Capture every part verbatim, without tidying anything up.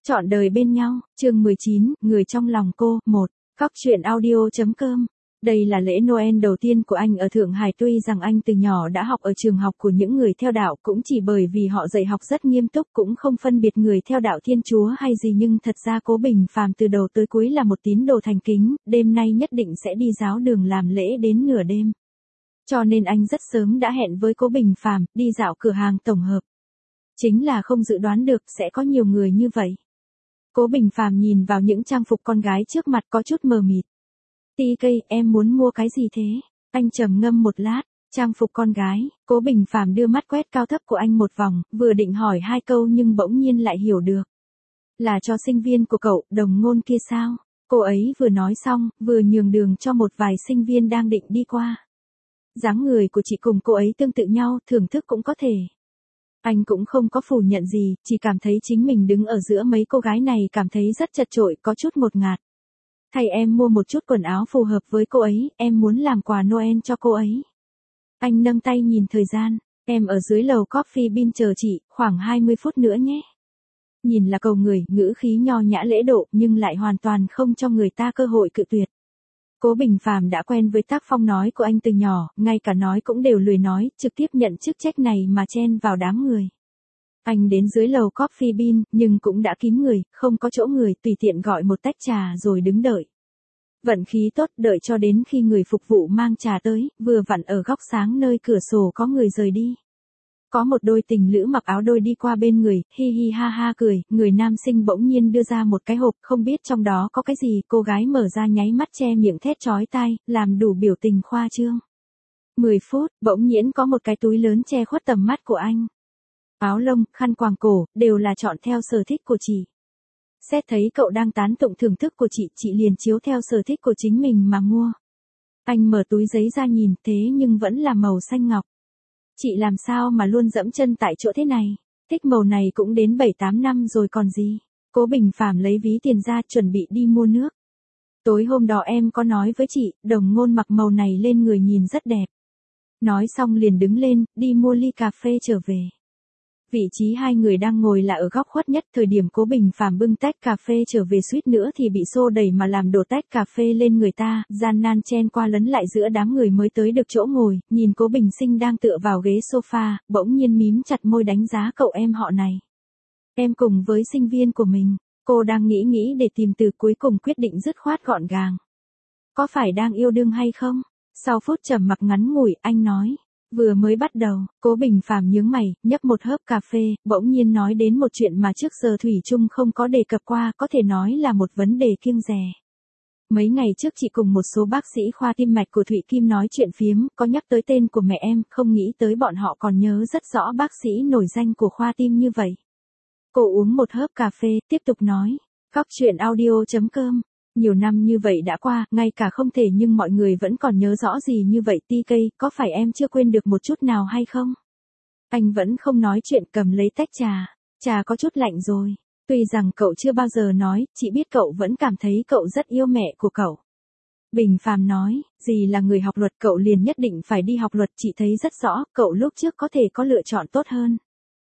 Trọn đời bên nhau, chương mười chín, người trong lòng cô, một. Cóc truyện audio.com. Đây là lễ Noel đầu tiên của anh ở Thượng Hải, tuy rằng anh từ nhỏ đã học ở trường học của những người theo đạo, cũng chỉ bởi vì họ dạy học rất nghiêm túc, cũng không phân biệt người theo đạo Thiên Chúa hay gì, nhưng thật ra Cố Bình Phàm từ đầu tới cuối là một tín đồ thành kính, đêm nay nhất định sẽ đi giáo đường làm lễ đến nửa đêm. Cho nên anh rất sớm đã hẹn với Cố Bình Phàm đi dạo cửa hàng tổng hợp. Chính là không dự đoán được sẽ có nhiều người như vậy. Cố Bình Phàm nhìn vào những trang phục con gái trước mặt có chút mờ mịt. Tê cây, em muốn mua cái gì thế? Anh trầm ngâm một lát, trang phục con gái. Cố Bình Phàm đưa mắt quét cao thấp của anh một vòng, vừa định hỏi hai câu nhưng bỗng nhiên lại hiểu được. Là cho sinh viên của cậu, Đồng Ngôn kia sao? Cô ấy vừa nói xong, vừa nhường đường cho một vài sinh viên đang định đi qua. Dáng người của chị cùng cô ấy tương tự nhau, thưởng thức cũng có thể. Anh cũng không có phủ nhận gì, chỉ cảm thấy chính mình đứng ở giữa mấy cô gái này cảm thấy rất chật chội, có chút ngột ngạt. Thay em mua một chút quần áo phù hợp với cô ấy, em muốn làm quà Noel cho cô ấy. Anh nâng tay nhìn thời gian, em ở dưới lầu Coffee Bean chờ chị, khoảng hai mươi phút nữa nhé. Nhìn là cầu người, ngữ khí nho nhã lễ độ, nhưng lại hoàn toàn không cho người ta cơ hội cự tuyệt. Cố Bình Phàm đã quen với tác phong nói của anh từ nhỏ, ngay cả nói cũng đều lười nói, trực tiếp nhận chức trách này mà chen vào đám người. Anh đến dưới lầu Coffee Bean, nhưng cũng đã kín người, không có chỗ người, tùy tiện gọi một tách trà rồi đứng đợi. Vận khí tốt, đợi cho đến khi người phục vụ mang trà tới, vừa vặn ở góc sáng nơi cửa sổ có người rời đi. Có một đôi tình lữ mặc áo đôi đi qua bên người, hi hi ha ha cười, người nam sinh bỗng nhiên đưa ra một cái hộp, không biết trong đó có cái gì, cô gái mở ra nháy mắt che miệng thét chói tai, làm đủ biểu tình khoa trương. mười phút, bỗng nhiên có một cái túi lớn che khuất tầm mắt của anh. Áo lông, khăn quàng cổ, đều là chọn theo sở thích của chị. Xét thấy cậu đang tán tụng thưởng thức của chị, chị liền chiếu theo sở thích của chính mình mà mua. Anh mở túi giấy ra nhìn, thế nhưng vẫn là màu xanh ngọc. Chị làm sao mà luôn dẫm chân tại chỗ thế này, thích màu này cũng đến bảy tám năm rồi còn gì. Cố Bình Phàm lấy ví tiền ra chuẩn bị đi mua nước. Tối hôm đó em có nói với chị, Đồng Ngôn mặc màu này lên người nhìn rất đẹp. Nói xong liền đứng lên, đi mua ly cà phê trở về. Vị trí hai người đang ngồi là ở góc khuất nhất, thời điểm Cố Bình Phàm bưng tách cà phê trở về suýt nữa thì bị xô đẩy mà làm đổ tách cà phê lên người ta, gian nan chen qua lấn lại giữa đám người mới tới được chỗ ngồi, nhìn Cố Bình Sinh đang tựa vào ghế sofa, bỗng nhiên mím chặt môi đánh giá cậu em họ này. Em cùng với sinh viên của mình, cô đang nghĩ nghĩ để tìm từ, cuối cùng quyết định dứt khoát gọn gàng. Có phải đang yêu đương hay không? Sau phút trầm mặc ngắn ngủi, anh nói. Vừa mới bắt đầu, Cố Bình Phàm nhướng mày, nhấp một hớp cà phê, bỗng nhiên nói đến một chuyện mà trước giờ Thủy Chung không có đề cập qua, có thể nói là một vấn đề kiêng dè. Mấy ngày trước chị cùng một số bác sĩ khoa tim mạch của Thụy Kim nói chuyện phiếm, có nhắc tới tên của mẹ em, không nghĩ tới bọn họ còn nhớ rất rõ bác sĩ nổi danh của khoa tim như vậy. Cô uống một hớp cà phê, tiếp tục nói, Cóc truyện audio.com. Nhiều năm như vậy đã qua, ngay cả không thể nhưng mọi người vẫn còn nhớ rõ gì như vậy. Tê cây, có phải em chưa quên được một chút nào hay không? Anh vẫn không nói chuyện, cầm lấy tách trà. Trà có chút lạnh rồi. Tuy rằng cậu chưa bao giờ nói, chị biết cậu vẫn cảm thấy cậu rất yêu mẹ của cậu. Bình Phàm nói, dì là người học luật, cậu liền nhất định phải đi học luật, chị thấy rất rõ, cậu lúc trước có thể có lựa chọn tốt hơn.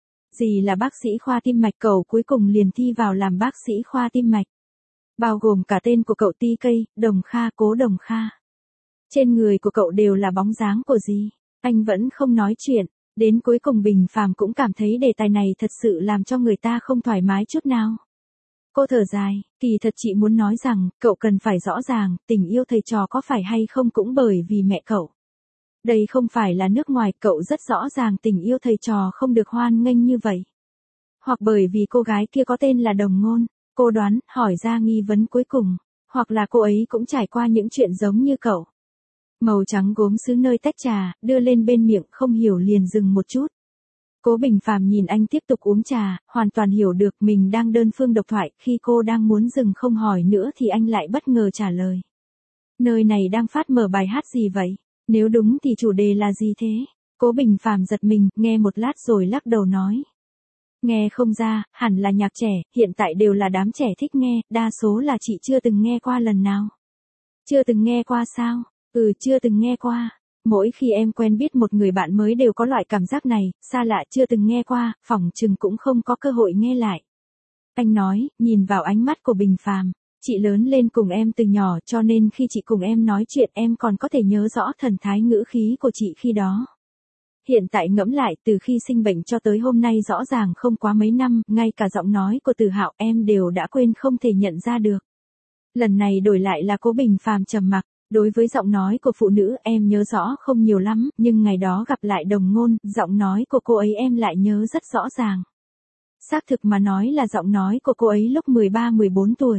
Dì là bác sĩ khoa tim mạch, cậu cuối cùng liền thi vào làm bác sĩ khoa tim mạch. Bao gồm cả tên của cậu Tê cây, Đồng Kha, Cố Đồng Kha. Trên người của cậu đều là bóng dáng của gì? Anh vẫn không nói chuyện, đến cuối cùng Bình Phàm cũng cảm thấy đề tài này thật sự làm cho người ta không thoải mái chút nào. Cô thở dài, kỳ thật chị muốn nói rằng, cậu cần phải rõ ràng, tình yêu thầy trò có phải hay không cũng bởi vì mẹ cậu. Đây không phải là nước ngoài, cậu rất rõ ràng tình yêu thầy trò không được hoan nghênh như vậy. Hoặc bởi vì cô gái kia có tên là Đồng Ngôn. Cô đoán, hỏi ra nghi vấn cuối cùng, hoặc là cô ấy cũng trải qua những chuyện giống như cậu. Màu trắng gốm sứ nơi tách trà, đưa lên bên miệng, không hiểu liền dừng một chút. Cố Bình Phàm nhìn anh tiếp tục uống trà, hoàn toàn hiểu được mình đang đơn phương độc thoại, khi cô đang muốn dừng không hỏi nữa thì anh lại bất ngờ trả lời. Nơi này đang phát mở bài hát gì vậy? Nếu đúng thì chủ đề là gì thế? Cố Bình Phàm giật mình, nghe một lát rồi lắc đầu nói. Nghe không ra, hẳn là nhạc trẻ, hiện tại đều là đám trẻ thích nghe, đa số là chị chưa từng nghe qua lần nào. Chưa từng nghe qua sao? Ừ, chưa từng nghe qua. Mỗi khi em quen biết một người bạn mới đều có loại cảm giác này, xa lạ chưa từng nghe qua, phỏng chừng cũng không có cơ hội nghe lại. Anh nói, nhìn vào ánh mắt của Bình Phàm. Chị lớn lên cùng em từ nhỏ cho nên khi chị cùng em nói chuyện em còn có thể nhớ rõ thần thái ngữ khí của chị khi đó. Hiện tại ngẫm lại từ khi sinh bệnh cho tới hôm nay rõ ràng không quá mấy năm, ngay cả giọng nói của Từ Hạo em đều đã quên không thể nhận ra được. Lần này đổi lại là Cố Bình Phàm trầm mặc, đối với giọng nói của phụ nữ em nhớ rõ không nhiều lắm, nhưng ngày đó gặp lại Đồng Ngôn, giọng nói của cô ấy em lại nhớ rất rõ ràng. Xác thực mà nói là giọng nói của cô ấy lúc mười ba mười bốn tuổi.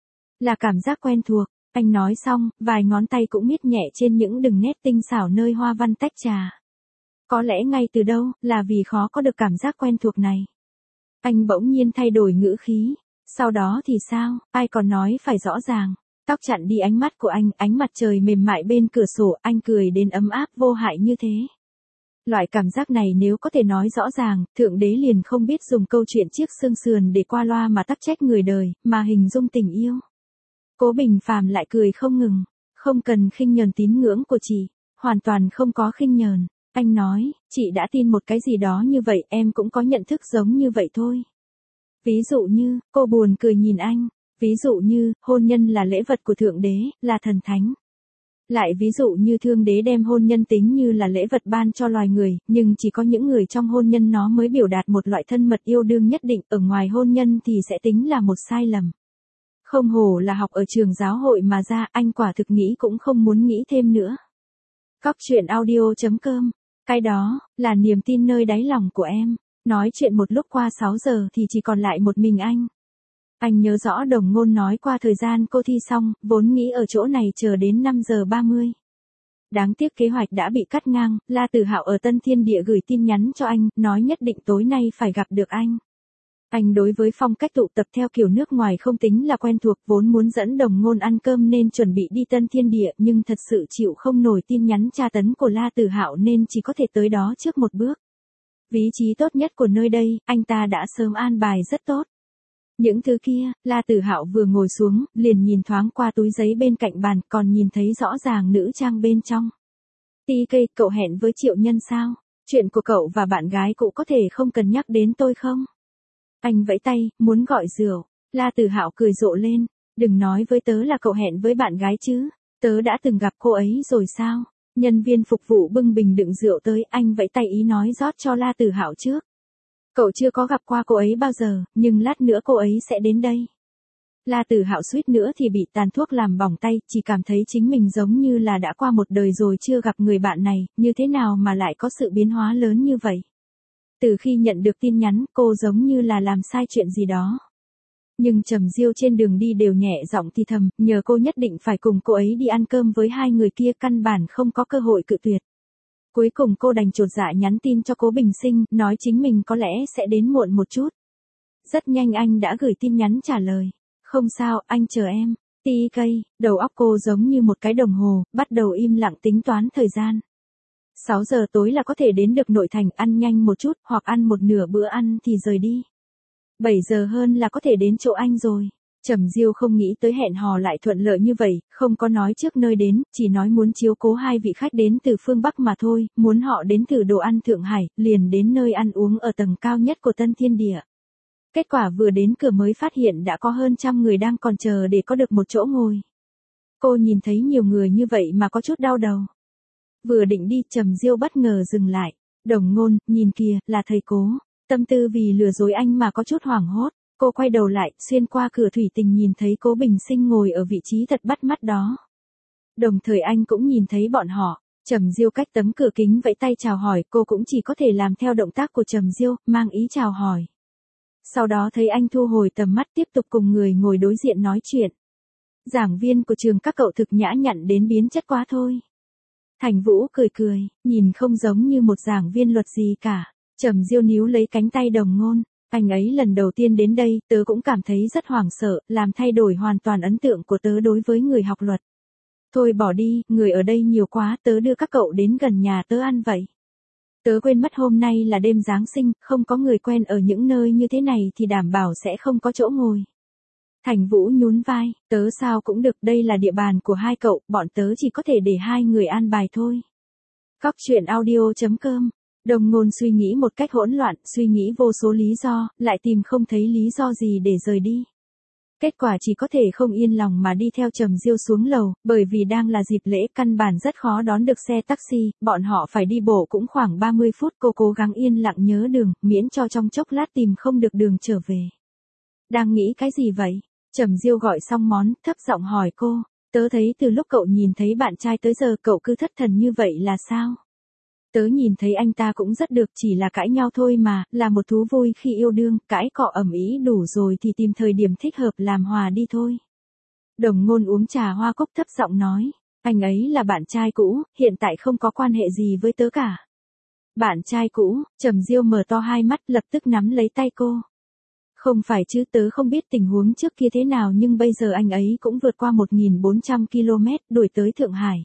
Là cảm giác quen thuộc, anh nói xong, vài ngón tay cũng miết nhẹ trên những đường nét tinh xảo nơi hoa văn tách trà. Có lẽ ngay từ đâu, là vì khó có được cảm giác quen thuộc này. Anh bỗng nhiên thay đổi ngữ khí, sau đó thì sao, ai còn nói phải rõ ràng. Tóc chặn đi ánh mắt của anh, ánh mặt trời mềm mại bên cửa sổ, anh cười đến ấm áp vô hại như thế. Loại cảm giác này nếu có thể nói rõ ràng, Thượng Đế liền không biết dùng câu chuyện chiếc xương sườn để qua loa mà tắc trách người đời, mà hình dung tình yêu. Cố Bình Phàm lại cười không ngừng, không cần khinh nhờn tín ngưỡng của chị, hoàn toàn không có khinh nhờn. Anh nói, chị đã tin một cái gì đó như vậy, em cũng có nhận thức giống như vậy thôi. Ví dụ như, cô buồn cười nhìn anh, ví dụ như, hôn nhân là lễ vật của Thượng Đế, là thần thánh. Lại ví dụ như Thương Đế đem hôn nhân tính như là lễ vật ban cho loài người, nhưng chỉ có những người trong hôn nhân nó mới biểu đạt một loại thân mật yêu đương nhất định, ở ngoài hôn nhân thì sẽ tính là một sai lầm. Không hổ là học ở trường giáo hội mà ra, anh quả thực nghĩ cũng không muốn nghĩ thêm nữa. Cóc truyện audio chấm com, cái đó, là niềm tin nơi đáy lòng của em. Nói chuyện một lúc qua sáu giờ thì chỉ còn lại một mình anh. Anh nhớ rõ Đồng Ngôn nói qua thời gian cô thi xong, vốn nghĩ ở chỗ này chờ đến năm giờ ba mươi. Đáng tiếc kế hoạch đã bị cắt ngang, La Tử Hạo ở Tân Thiên Địa gửi tin nhắn cho anh, nói nhất định tối nay phải gặp được anh. Anh đối với phong cách tụ tập theo kiểu nước ngoài không tính là quen thuộc, vốn muốn dẫn Đồng Ngôn ăn cơm nên chuẩn bị đi Tân Thiên Địa, nhưng thật sự chịu không nổi tin nhắn tra tấn của La Tử Hạo nên chỉ có thể tới đó trước một bước. Vị trí tốt nhất của nơi đây, anh ta đã sớm an bài rất tốt. Những thứ kia, La Tử Hạo vừa ngồi xuống, liền nhìn thoáng qua túi giấy bên cạnh bàn, còn nhìn thấy rõ ràng nữ trang bên trong. tê ca, cậu hẹn với Triệu Nhân sao? Chuyện của cậu và bạn gái cũ có thể không cần nhắc đến tôi không? Anh vẫy tay, muốn gọi rượu. La Tử Hạo cười rộ lên, đừng nói với tớ là cậu hẹn với bạn gái chứ, tớ đã từng gặp cô ấy rồi sao? Nhân viên phục vụ bưng bình đựng rượu tới, anh vẫy tay ý nói rót cho La Tử Hạo trước. Cậu chưa có gặp qua cô ấy bao giờ, nhưng lát nữa cô ấy sẽ đến đây. La Tử Hạo suýt nữa thì bị tàn thuốc làm bỏng tay, chỉ cảm thấy chính mình giống như là đã qua một đời rồi chưa gặp người bạn này, như thế nào mà lại có sự biến hóa lớn như vậy. Từ khi nhận được tin nhắn, cô giống như là làm sai chuyện gì đó. Nhưng Trầm Diêu trên đường đi đều nhẹ giọng thì thầm, nhờ cô nhất định phải cùng cô ấy đi ăn cơm với hai người kia, căn bản không có cơ hội cự tuyệt. Cuối cùng cô đành chột dạ nhắn tin cho Cố Bình Sinh, nói chính mình có lẽ sẽ đến muộn một chút. Rất nhanh anh đã gửi tin nhắn trả lời. Không sao, anh chờ em. tê ca, đầu óc cô giống như một cái đồng hồ, bắt đầu im lặng tính toán thời gian. sáu giờ tối là có thể đến được nội thành, ăn nhanh một chút, hoặc ăn một nửa bữa ăn thì rời đi. bảy giờ hơn là có thể đến chỗ anh rồi. Trầm Diêu không nghĩ tới hẹn hò lại thuận lợi như vậy, không có nói trước nơi đến, chỉ nói muốn chiếu cố hai vị khách đến từ phương Bắc mà thôi, muốn họ đến thử đồ ăn Thượng Hải, liền đến nơi ăn uống ở tầng cao nhất của Tân Thiên Địa. Kết quả vừa đến cửa mới phát hiện đã có hơn trăm người đang còn chờ để có được một chỗ ngồi. Cô nhìn thấy nhiều người như vậy mà có chút đau đầu. Vừa định đi, Trầm Diêu bất ngờ dừng lại. Đồng Ngôn, nhìn kìa, là thầy Cố. Tâm tư vì lừa dối anh mà có chút hoảng hốt. Cô quay đầu lại, xuyên qua cửa thủy tinh nhìn thấy Cố Bình Sinh ngồi ở vị trí thật bắt mắt đó. Đồng thời anh cũng nhìn thấy bọn họ. Trầm Diêu cách tấm cửa kính vẫy tay chào hỏi, cô cũng chỉ có thể làm theo động tác của Trầm Diêu, mang ý chào hỏi. Sau đó thấy anh thu hồi tầm mắt tiếp tục cùng người ngồi đối diện nói chuyện. Giảng viên của trường các cậu thực nhã nhặn đến biến chất quá thôi. Thành Vũ cười cười, nhìn không giống như một giảng viên luật gì cả. Trầm Diêu níu lấy cánh tay Đồng Ngôn. Anh ấy lần đầu tiên đến đây, tớ cũng cảm thấy rất hoảng sợ, làm thay đổi hoàn toàn ấn tượng của tớ đối với người học luật. Thôi bỏ đi, người ở đây nhiều quá, tớ đưa các cậu đến gần nhà tớ ăn vậy. Tớ quên mất hôm nay là đêm Giáng sinh, không có người quen ở những nơi như thế này thì đảm bảo sẽ không có chỗ ngồi. Thành Vũ nhún vai, tớ sao cũng được, đây là địa bàn của hai cậu, bọn tớ chỉ có thể để hai người an bài thôi. Cóc truyện audio chấm com Đồng Ngôn suy nghĩ một cách hỗn loạn, suy nghĩ vô số lý do, lại tìm không thấy lý do gì để rời đi. Kết quả chỉ có thể không yên lòng mà đi theo Trầm Diêu xuống lầu, bởi vì đang là dịp lễ căn bản rất khó đón được xe taxi, bọn họ phải đi bộ cũng khoảng ba mươi phút. Cô cố gắng yên lặng nhớ đường, miễn cho trong chốc lát tìm không được đường trở về. Đang nghĩ cái gì vậy? Trầm Diêu gọi xong món, thấp giọng hỏi cô, tớ thấy từ lúc cậu nhìn thấy bạn trai tới giờ cậu cứ thất thần như vậy là sao? Tớ nhìn thấy anh ta cũng rất được, chỉ là cãi nhau thôi mà, là một thú vui khi yêu đương, cãi cọ ầm ĩ đủ rồi thì tìm thời điểm thích hợp làm hòa đi thôi. Đồng Ngôn uống trà hoa cúc thấp giọng nói, anh ấy là bạn trai cũ, hiện tại không có quan hệ gì với tớ cả. Bạn trai cũ? Trầm Diêu mở to hai mắt lập tức nắm lấy tay cô. Không phải chứ, tớ không biết tình huống trước kia thế nào nhưng bây giờ anh ấy cũng vượt qua một nghìn bốn trăm ki lô mét đuổi tới Thượng Hải.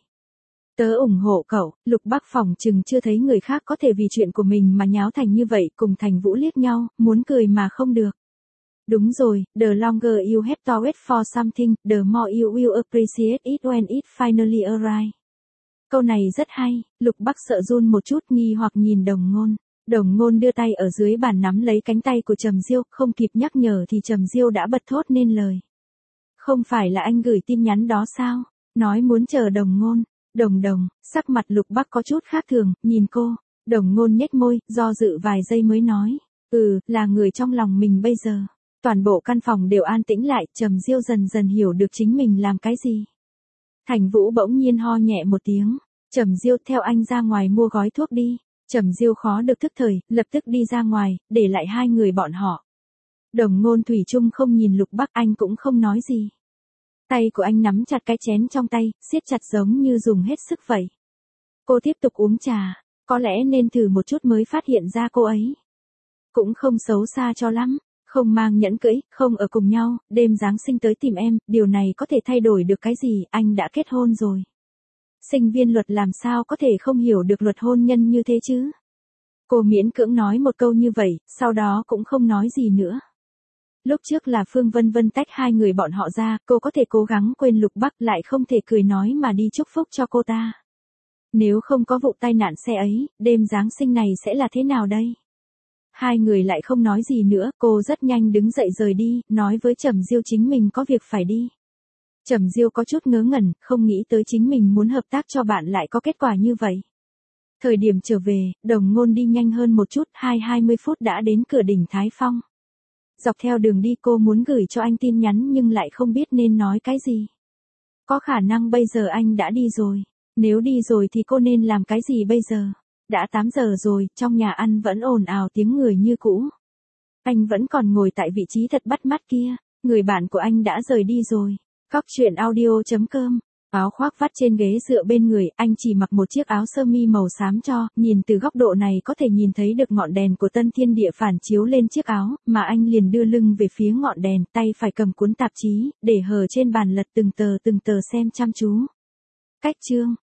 Tớ ủng hộ cậu. Lục Bắc phỏng chừng chưa thấy người khác có thể vì chuyện của mình mà nháo thành như vậy, cùng Thành Vũ liếc nhau, muốn cười mà không được. Đúng rồi, the longer you have to wait for something, the more you will appreciate it when it finally arrives. Câu này rất hay. Lục Bắc sợ run một chút, nghi hoặc nhìn Đồng Ngôn. Đồng Ngôn đưa tay ở dưới bàn nắm lấy cánh tay của Trầm Diêu, không kịp nhắc nhở thì Trầm Diêu đã bật thốt nên lời. Không phải là anh gửi tin nhắn đó sao? Nói muốn chờ Đồng Ngôn. Đồng Đồng, sắc mặt Lục Bắc có chút khác thường, nhìn cô. Đồng Ngôn nhếch môi, do dự vài giây mới nói, ừ, là người trong lòng mình bây giờ. Toàn bộ căn phòng đều an tĩnh lại, Trầm Diêu dần dần hiểu được chính mình làm cái gì. Thành Vũ bỗng nhiên ho nhẹ một tiếng, Trầm Diêu theo anh ra ngoài mua gói thuốc đi. Trầm Diêu khó được thức thời, lập tức đi ra ngoài, để lại hai người bọn họ. Đồng Ngôn thủy chung không nhìn Lục Bắc, anh cũng không nói gì. Tay của anh nắm chặt cái chén trong tay, siết chặt giống như dùng hết sức vậy. Cô tiếp tục uống trà, có lẽ nên thử một chút mới phát hiện ra cô ấy. Cũng không xấu xa cho lắm, không mang nhẫn cưỡi, không ở cùng nhau, đêm Giáng sinh tới tìm em, điều này có thể thay đổi được cái gì, anh đã kết hôn rồi. Sinh viên luật làm sao có thể không hiểu được luật hôn nhân như thế chứ? Cô miễn cưỡng nói một câu như vậy, sau đó cũng không nói gì nữa. Lúc trước là Phương Vân Vân tách hai người bọn họ ra, cô có thể cố gắng quên Lục Bắc lại không thể cười nói mà đi chúc phúc cho cô ta. Nếu không có vụ tai nạn xe ấy, đêm Giáng sinh này sẽ là thế nào đây? Hai người lại không nói gì nữa, cô rất nhanh đứng dậy rời đi, nói với Trầm Diêu chính mình có việc phải đi. Trầm Diêu có chút ngớ ngẩn, không nghĩ tới chính mình muốn hợp tác cho bạn lại có kết quả như vậy. Thời điểm trở về, Đồng Ngôn đi nhanh hơn một chút, hai hai mươi phút đã đến cửa đỉnh Thái Phong. Dọc theo đường đi cô muốn gửi cho anh tin nhắn nhưng lại không biết nên nói cái gì. Có khả năng bây giờ anh đã đi rồi. Nếu đi rồi thì cô nên làm cái gì bây giờ? Đã tám giờ rồi, trong nhà ăn vẫn ồn ào tiếng người như cũ. Anh vẫn còn ngồi tại vị trí thật bắt mắt kia. Người bạn của anh đã rời đi rồi. Cóc truyện audio chấm com. Áo khoác vắt trên ghế dựa bên người, anh chỉ mặc một chiếc áo sơ mi màu xám cho, nhìn từ góc độ này có thể nhìn thấy được ngọn đèn của Tân Thiên Địa phản chiếu lên chiếc áo, mà anh liền đưa lưng về phía ngọn đèn, tay phải cầm cuốn tạp chí, để hờ trên bàn lật từng tờ từng tờ xem chăm chú. Cách chương